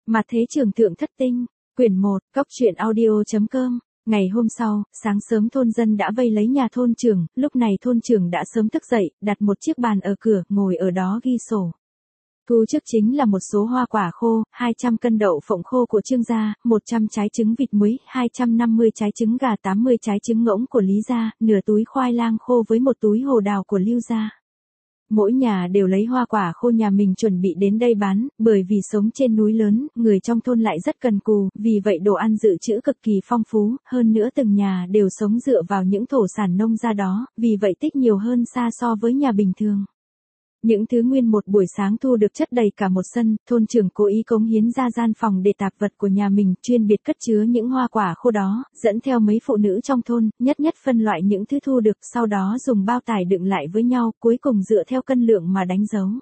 Mặt thế trường thượng thất tinh, quyển 1, cóc truyện audio.com. Ngày hôm sau, sáng sớm thôn dân đã vây lấy nhà thôn trưởng, lúc này thôn trưởng đã sớm thức dậy, đặt một chiếc bàn ở cửa, ngồi ở đó ghi sổ. Thu trước chính là một số hoa quả khô, 200 cân đậu phộng khô của Trương gia, 100 trái trứng vịt muối, 250 trái trứng gà, 80 trái trứng ngỗng của Lý gia, nửa túi khoai lang khô với một túi hồ đào của Lưu gia. Mỗi nhà đều lấy hoa quả khô nhà mình chuẩn bị đến đây bán, bởi vì sống trên núi lớn, người trong thôn lại rất cần cù, vì vậy đồ ăn dự trữ cực kỳ phong phú, hơn nữa từng nhà đều sống dựa vào những thổ sản nông gia đó, vì vậy tích nhiều hơn xa so với nhà bình thường. Những thứ nguyên một buổi sáng thu được chất đầy cả một sân, thôn trưởng cố ý cống hiến ra gian phòng để tạp vật của nhà mình, chuyên biệt cất chứa những hoa quả khô đó, dẫn theo mấy phụ nữ trong thôn, nhất phân loại những thứ thu được, sau đó dùng bao tải đựng lại với nhau, cuối cùng dựa theo cân lượng mà đánh dấu.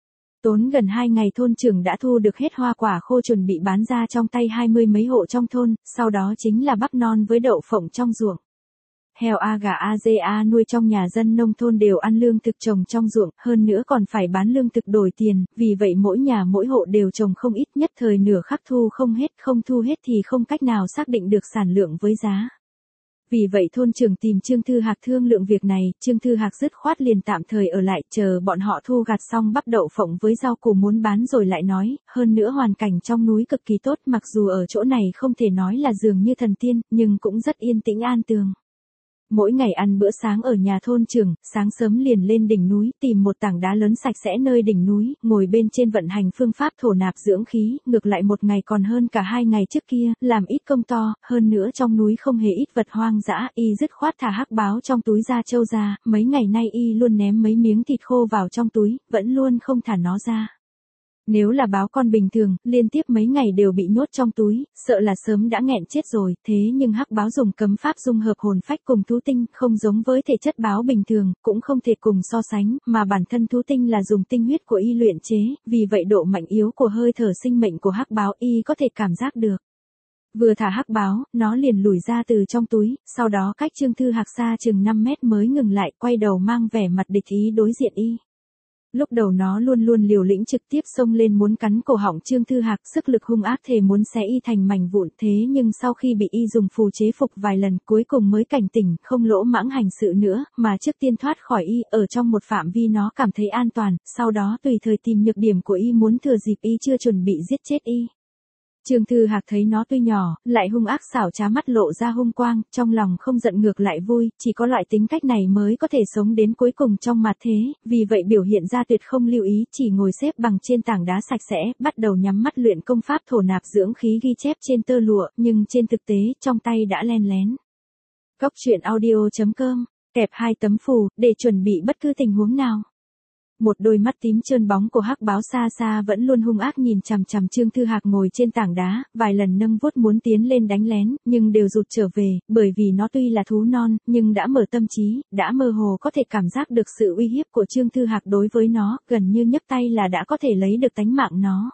Tốn gần 2 ngày thôn trưởng đã thu được hết hoa quả khô chuẩn bị bán ra trong tay 20 mấy hộ trong thôn, sau đó chính là bắp non với đậu phộng trong ruộng. Heo A gà A dê A nuôi trong nhà dân nông thôn đều ăn lương thực trồng trong ruộng, hơn nữa còn phải bán lương thực đổi tiền, vì vậy mỗi nhà mỗi hộ đều trồng không ít, nhất thời nửa khắc thu không hết, không thu hết thì không cách nào xác định được sản lượng với giá. Vì vậy thôn trưởng tìm Trương Thư Hạc thương lượng việc này, Trương Thư Hạc dứt khoát liền tạm thời ở lại, chờ bọn họ thu gặt xong bắp đậu phộng với rau củ muốn bán rồi lại nói, hơn nữa hoàn cảnh trong núi cực kỳ tốt, mặc dù ở chỗ này không thể nói là dường như thần tiên, nhưng cũng rất yên tĩnh an tường. Mỗi ngày ăn bữa sáng ở nhà thôn trưởng, sáng sớm liền lên đỉnh núi, tìm một tảng đá lớn sạch sẽ nơi đỉnh núi, ngồi bên trên vận hành phương pháp thổ nạp dưỡng khí, ngược lại một ngày còn hơn cả 2 ngày trước kia, làm ít công to, hơn nữa trong núi không hề ít vật hoang dã, y dứt khoát thả hắc báo trong túi da trâu ra, mấy ngày nay y luôn ném mấy miếng thịt khô vào trong túi, vẫn luôn không thả nó ra. Nếu là báo con bình thường, liên tiếp mấy ngày đều bị nhốt trong túi, sợ là sớm đã nghẹn chết rồi, thế nhưng hắc báo dùng cấm pháp dung hợp hồn phách cùng thú tinh, không giống với thể chất báo bình thường, cũng không thể cùng so sánh, mà bản thân thú tinh là dùng tinh huyết của y luyện chế, vì vậy độ mạnh yếu của hơi thở sinh mệnh của hắc báo y có thể cảm giác được. Vừa thả hắc báo, nó liền lùi ra từ trong túi, sau đó cách Trương Thư Hạc xa chừng 5 mét mới ngừng lại, quay đầu mang vẻ mặt địch ý đối diện y. Lúc đầu nó luôn luôn liều lĩnh trực tiếp xông lên muốn cắn cổ họng Trương Thư Hạc, sức lực hung ác thề muốn xé y thành mảnh vụn, thế nhưng sau khi bị y dùng phù chế phục vài lần, cuối cùng mới cảnh tỉnh, không lỗ mãng hành sự nữa, mà trước tiên thoát khỏi y, ở trong một phạm vi nó cảm thấy an toàn, sau đó tùy thời tìm nhược điểm của y, muốn thừa dịp y chưa chuẩn bị giết chết y. Trương Thư Hạc thấy nó tuy nhỏ, lại hung ác xảo trá, mắt lộ ra hung quang, trong lòng không giận ngược lại vui, chỉ có loại tính cách này mới có thể sống đến cuối cùng trong mặt thế, vì vậy biểu hiện ra tuyệt không lưu ý, chỉ ngồi xếp bằng trên tảng đá sạch sẽ, bắt đầu nhắm mắt luyện công pháp thổ nạp dưỡng khí ghi chép trên tơ lụa, nhưng trên thực tế, trong tay đã len lén. Cóc truyện audio.com, kẹp 2 tấm phù, để chuẩn bị bất cứ tình huống nào. Một đôi mắt tím trơn bóng của hắc báo xa xa vẫn luôn hung ác nhìn chằm chằm Trương Thư Hạc ngồi trên tảng đá, vài lần nâng vuốt muốn tiến lên đánh lén, nhưng đều rụt trở về, bởi vì nó tuy là thú non, nhưng đã mở tâm trí, đã mơ hồ có thể cảm giác được sự uy hiếp của Trương Thư Hạc đối với nó, gần như nhấc tay là đã có thể lấy được tánh mạng nó.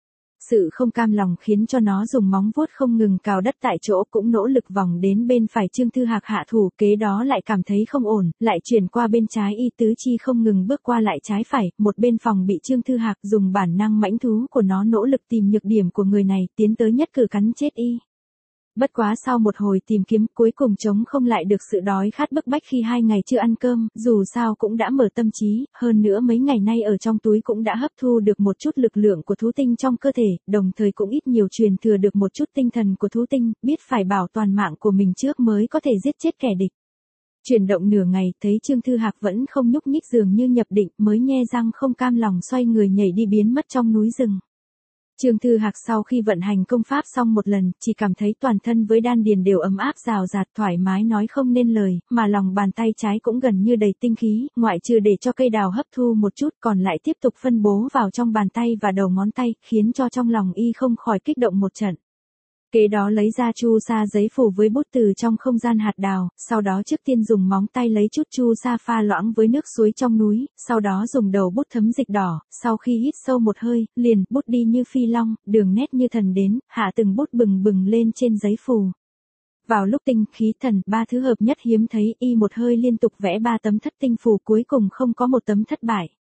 Sự không cam lòng khiến cho nó dùng móng vuốt không ngừng cào đất tại chỗ, cũng nỗ lực vòng đến bên phải Trương Thư Hạc hạ thủ, kế đó lại cảm thấy không ổn, lại chuyển qua bên trái, y tứ chi không ngừng bước qua lại trái phải, một bên phòng bị Trương Thư Hạc dùng bản năng mãnh thú của nó nỗ lực tìm nhược điểm của người này, tiến tới nhất cử cắn chết y. Bất quá sau một hồi tìm kiếm, cuối cùng chống không lại được sự đói khát bức bách khi 2 ngày chưa ăn cơm, dù sao cũng đã mở tâm trí, hơn nữa mấy ngày nay ở trong túi cũng đã hấp thu được một chút lực lượng của thú tinh trong cơ thể, đồng thời cũng ít nhiều truyền thừa được một chút tinh thần của thú tinh, biết phải bảo toàn mạng của mình trước mới có thể giết chết kẻ địch. Chuyển động nửa ngày, thấy Trương Thư Hạc vẫn không nhúc nhích dường như nhập định, mới nhe răng không cam lòng xoay người nhảy đi biến mất trong núi rừng. Trương Thư Hạc sau khi vận hành công pháp xong một lần, chỉ cảm thấy toàn thân với đan điền đều ấm áp rào rạt, thoải mái nói không nên lời, mà lòng bàn tay trái cũng gần như đầy tinh khí, ngoại trừ để cho cây đào hấp thu một chút, còn lại tiếp tục phân bố vào trong bàn tay và đầu ngón tay, khiến cho trong lòng y không khỏi kích động một trận. Kế đó lấy ra chu sa giấy phủ với bút từ trong không gian hạt đào, sau đó trước tiên dùng móng tay lấy chút chu sa pha loãng với nước suối trong núi, sau đó dùng đầu bút thấm dịch đỏ, sau khi hít sâu một hơi, liền bút đi như phi long, đường nét như thần đến, hạ từng bút bừng bừng lên trên giấy phù. Vào lúc tinh, khí, thần, 3 thứ hợp nhất hiếm thấy, y một hơi liên tục vẽ 3 tấm thất tinh phù, cuối cùng không có một tấm thất bại.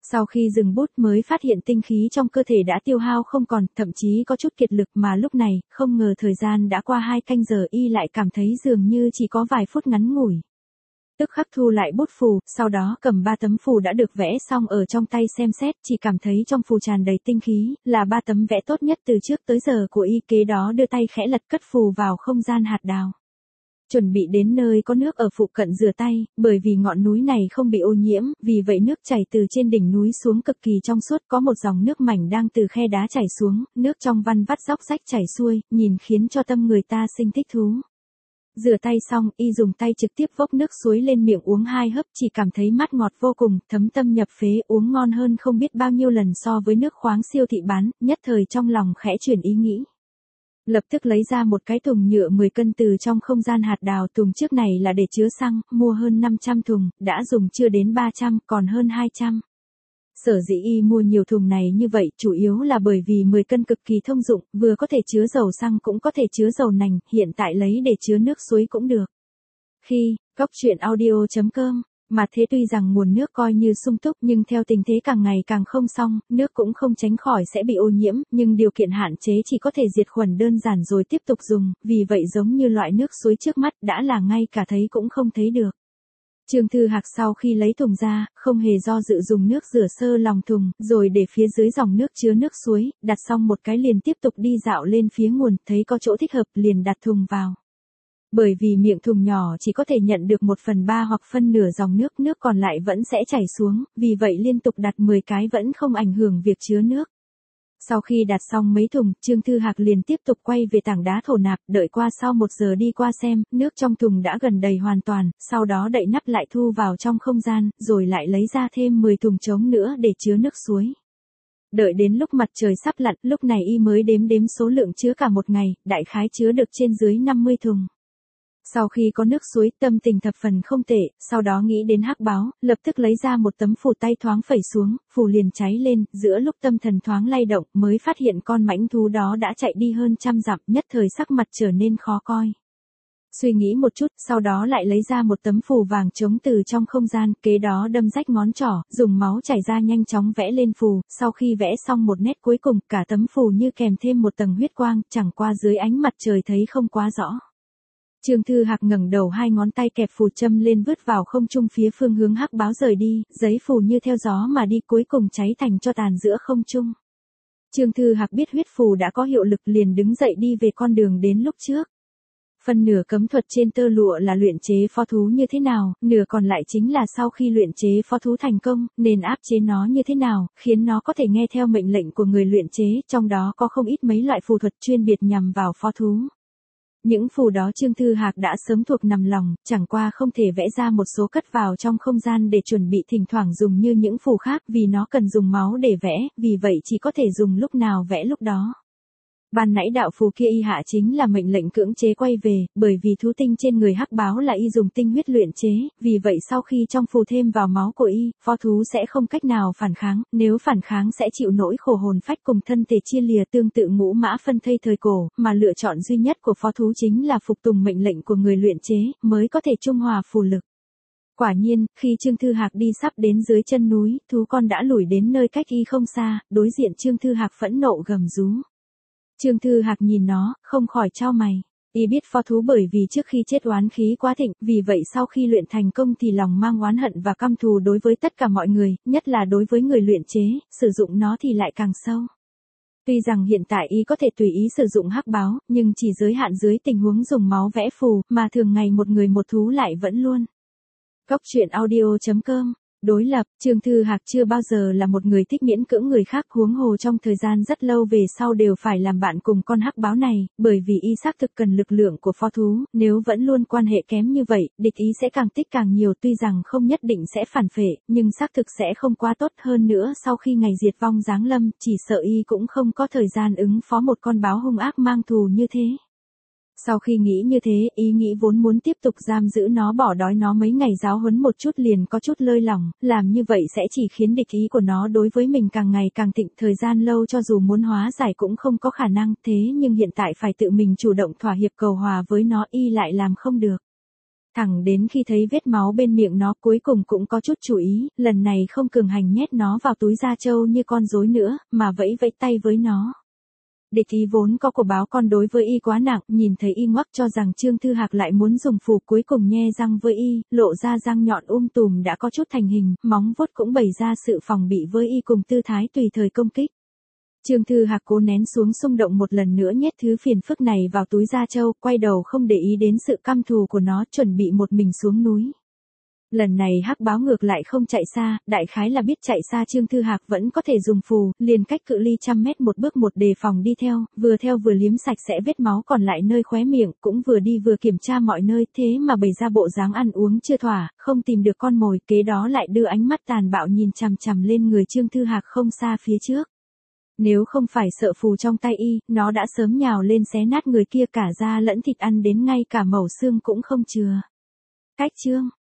Sau khi dừng bút mới phát hiện tinh khí trong cơ thể đã tiêu hao không còn, thậm chí có chút kiệt lực mà lúc này, không ngờ thời gian đã qua 2 canh giờ y lại cảm thấy dường như chỉ có vài phút ngắn ngủi. Tức khắc thu lại bút phù, sau đó cầm 3 tấm phù đã được vẽ xong ở trong tay xem xét, chỉ cảm thấy trong phù tràn đầy tinh khí, là 3 tấm vẽ tốt nhất từ trước tới giờ của y, kế đó đưa tay khẽ lật cất phù vào không gian hạt đào. Chuẩn bị đến nơi có nước ở phụ cận rửa tay, bởi vì ngọn núi này không bị ô nhiễm, vì vậy nước chảy từ trên đỉnh núi xuống cực kỳ trong suốt, có một dòng nước mảnh đang từ khe đá chảy xuống, nước trong văn vắt róc rách chảy xuôi, nhìn khiến cho tâm người ta sinh thích thú. Rửa tay xong, y dùng tay trực tiếp vốc nước suối lên miệng uống 2 hớp, chỉ cảm thấy mát ngọt vô cùng, thấm tâm nhập phế, uống ngon hơn không biết bao nhiêu lần so với nước khoáng siêu thị bán, nhất thời trong lòng khẽ chuyển ý nghĩ. Lập tức lấy ra một cái thùng nhựa 10 cân từ trong không gian hạt đào, thùng trước này là để chứa xăng, mua hơn 500 thùng, đã dùng chưa đến 300, còn hơn 200. Sở dĩ y mua nhiều thùng này như vậy chủ yếu là bởi vì 10 cân cực kỳ thông dụng, vừa có thể chứa dầu xăng cũng có thể chứa dầu nành, hiện tại lấy để chứa nước suối cũng được. Khi, Cóc Truyện Audio.com, mà thế tuy rằng nguồn nước coi như sung túc nhưng theo tình thế càng ngày càng không xong, nước cũng không tránh khỏi sẽ bị ô nhiễm, nhưng điều kiện hạn chế chỉ có thể diệt khuẩn đơn giản rồi tiếp tục dùng, vì vậy giống như loại nước suối trước mắt đã là ngay cả thấy cũng không thấy được. Trương Thư Hạc sau khi lấy thùng ra, không hề do dự dùng nước rửa sơ lòng thùng, rồi để phía dưới dòng nước chứa nước suối, đặt xong một cái liền tiếp tục đi dạo lên phía nguồn, thấy có chỗ thích hợp liền đặt thùng vào. Bởi vì miệng thùng nhỏ chỉ có thể nhận được 1/3 hoặc phân nửa dòng nước, nước còn lại vẫn sẽ chảy xuống, vì vậy liên tục đặt 10 cái vẫn không ảnh hưởng việc chứa nước. Sau khi đặt xong mấy thùng, Trương Thư Hạc liền tiếp tục quay về tảng đá thổ nạp, đợi qua sau 1 giờ đi qua xem, nước trong thùng đã gần đầy hoàn toàn, sau đó đậy nắp lại thu vào trong không gian, rồi lại lấy ra thêm 10 thùng trống nữa để chứa nước suối. Đợi đến lúc mặt trời sắp lặn, lúc này y mới đếm số lượng chứa cả một ngày, đại khái chứa được trên dưới 50 thùng. Sau khi có nước suối, tâm tình thập phần không tệ, sau đó nghĩ đến hắc báo, lập tức lấy ra một tấm phù tay thoáng phẩy xuống, phù liền cháy lên, giữa lúc tâm thần thoáng lay động, mới phát hiện con mãnh thú đó đã chạy đi hơn 100 dặm, nhất thời sắc mặt trở nên khó coi. Suy nghĩ một chút, sau đó lại lấy ra một tấm phù vàng trống từ trong không gian, kế đó đâm rách ngón trỏ, dùng máu chảy ra nhanh chóng vẽ lên phù, sau khi vẽ xong một nét cuối cùng, cả tấm phù như kèm thêm một tầng huyết quang, chẳng qua dưới ánh mặt trời thấy không quá rõ. Trương Thư Hạc ngẩng đầu, 2 ngón tay kẹp phù châm lên vứt vào không trung phía phương hướng hắc báo rời đi, giấy phù như theo gió mà đi cuối cùng cháy thành tro tàn giữa không trung. Trương Thư Hạc biết huyết phù đã có hiệu lực liền đứng dậy đi về con đường đến lúc trước. Phần nửa cấm thuật trên tơ lụa là luyện chế phó thú như thế nào, nửa còn lại chính là sau khi luyện chế phó thú thành công, nên áp chế nó như thế nào, khiến nó có thể nghe theo mệnh lệnh của người luyện chế, trong đó có không ít mấy loại phù thuật chuyên biệt nhằm vào phó thú. Những phù đó Trương Thư Hạc đã sớm thuộc nằm lòng, chẳng qua không thể vẽ ra một số cất vào trong không gian để chuẩn bị thỉnh thoảng dùng như những phù khác, vì nó cần dùng máu để vẽ, vì vậy chỉ có thể dùng lúc nào vẽ lúc đó. Ban nãy đạo phù kia y hạ chính là mệnh lệnh cưỡng chế quay về, bởi vì thú tinh trên người hắc báo là y dùng tinh huyết luyện chế, vì vậy sau khi trong phù thêm vào máu của y, phó thú sẽ không cách nào phản kháng, nếu phản kháng sẽ chịu nỗi khổ hồn phách cùng thân thể chia lìa, tương tự Ngũ Mã Phân Thây thời cổ, mà lựa chọn duy nhất của phó thú chính là phục tùng mệnh lệnh của người luyện chế, mới có thể trung hòa phù lực. Quả nhiên, khi Trương Thư Hạc đi sắp đến dưới chân núi, thú con đã lủi đến nơi cách y không xa, đối diện Trương Thư Hạc phẫn nộ gầm rú. Trương Thư Hạc nhìn nó, không khỏi chau mày. Y biết phó thú bởi vì trước khi chết oán khí quá thịnh, vì vậy sau khi luyện thành công thì lòng mang oán hận và căm thù đối với tất cả mọi người, nhất là đối với người luyện chế, sử dụng nó thì lại càng sâu. Tuy rằng hiện tại y có thể tùy ý sử dụng hắc báo, nhưng chỉ giới hạn dưới tình huống dùng máu vẽ phù, mà thường ngày một người một thú lại vẫn luôn. Cóc Truyện Audio.com. Đối lập, Trương Thư Hạc chưa bao giờ là một người thích miễn cưỡng người khác, huống hồ trong thời gian rất lâu về sau đều phải làm bạn cùng con hắc báo này, bởi vì y xác thực cần lực lượng của phó thú, nếu vẫn luôn quan hệ kém như vậy, địch ý sẽ càng tích càng nhiều, tuy rằng không nhất định sẽ phản phệ, nhưng xác thực sẽ không quá tốt, hơn nữa sau khi ngày diệt vong giáng lâm, chỉ sợ y cũng không có thời gian ứng phó một con báo hung ác mang thù như thế. Sau khi nghĩ như thế, ý nghĩ vốn muốn tiếp tục giam giữ nó, bỏ đói nó mấy ngày, giáo huấn một chút liền có chút lơi lỏng, làm như vậy sẽ chỉ khiến địch ý của nó đối với mình càng ngày càng thịnh, thời gian lâu cho dù muốn hóa giải cũng không có khả năng, thế nhưng hiện tại phải tự mình chủ động thỏa hiệp cầu hòa với nó, y lại làm không được. Thẳng đến khi thấy vết máu bên miệng nó cuối cùng cũng có chút chú ý, lần này không cường hành nhét nó vào túi da trâu như con rối nữa, mà vẫy vẫy tay với nó. Địch ý vốn có của báo con đối với y quá nặng, nhìn thấy y ngoắc cho rằng Trương Thư Hạc lại muốn dùng phù, cuối cùng nhe răng với y, lộ ra răng nhọn tùm đã có chút thành hình, móng vuốt cũng bày ra sự phòng bị với y cùng tư thái tùy thời công kích. Trương Thư Hạc cố nén xuống xung động một lần nữa nhét thứ phiền phức này vào túi da trâu, quay đầu không để ý đến sự căm thù của nó, chuẩn bị một mình xuống núi. Lần này hắc báo ngược lại không chạy xa, đại khái là biết chạy xa Trương Thư Hạc vẫn có thể dùng phù, liền cách cự ly 100 mét một bước một đề phòng đi theo vừa liếm sạch sẽ vết máu còn lại nơi khóe miệng, cũng vừa đi vừa kiểm tra mọi nơi, thế mà bày ra bộ dáng ăn uống chưa thỏa, không tìm được con mồi, kế đó lại đưa ánh mắt tàn bạo nhìn chằm chằm lên người Trương Thư Hạc không xa phía trước. Nếu không phải sợ phù trong tay y, nó đã sớm nhào lên xé nát người kia cả da lẫn thịt, ăn đến ngay cả mẩu xương cũng không chừa. Cách Trương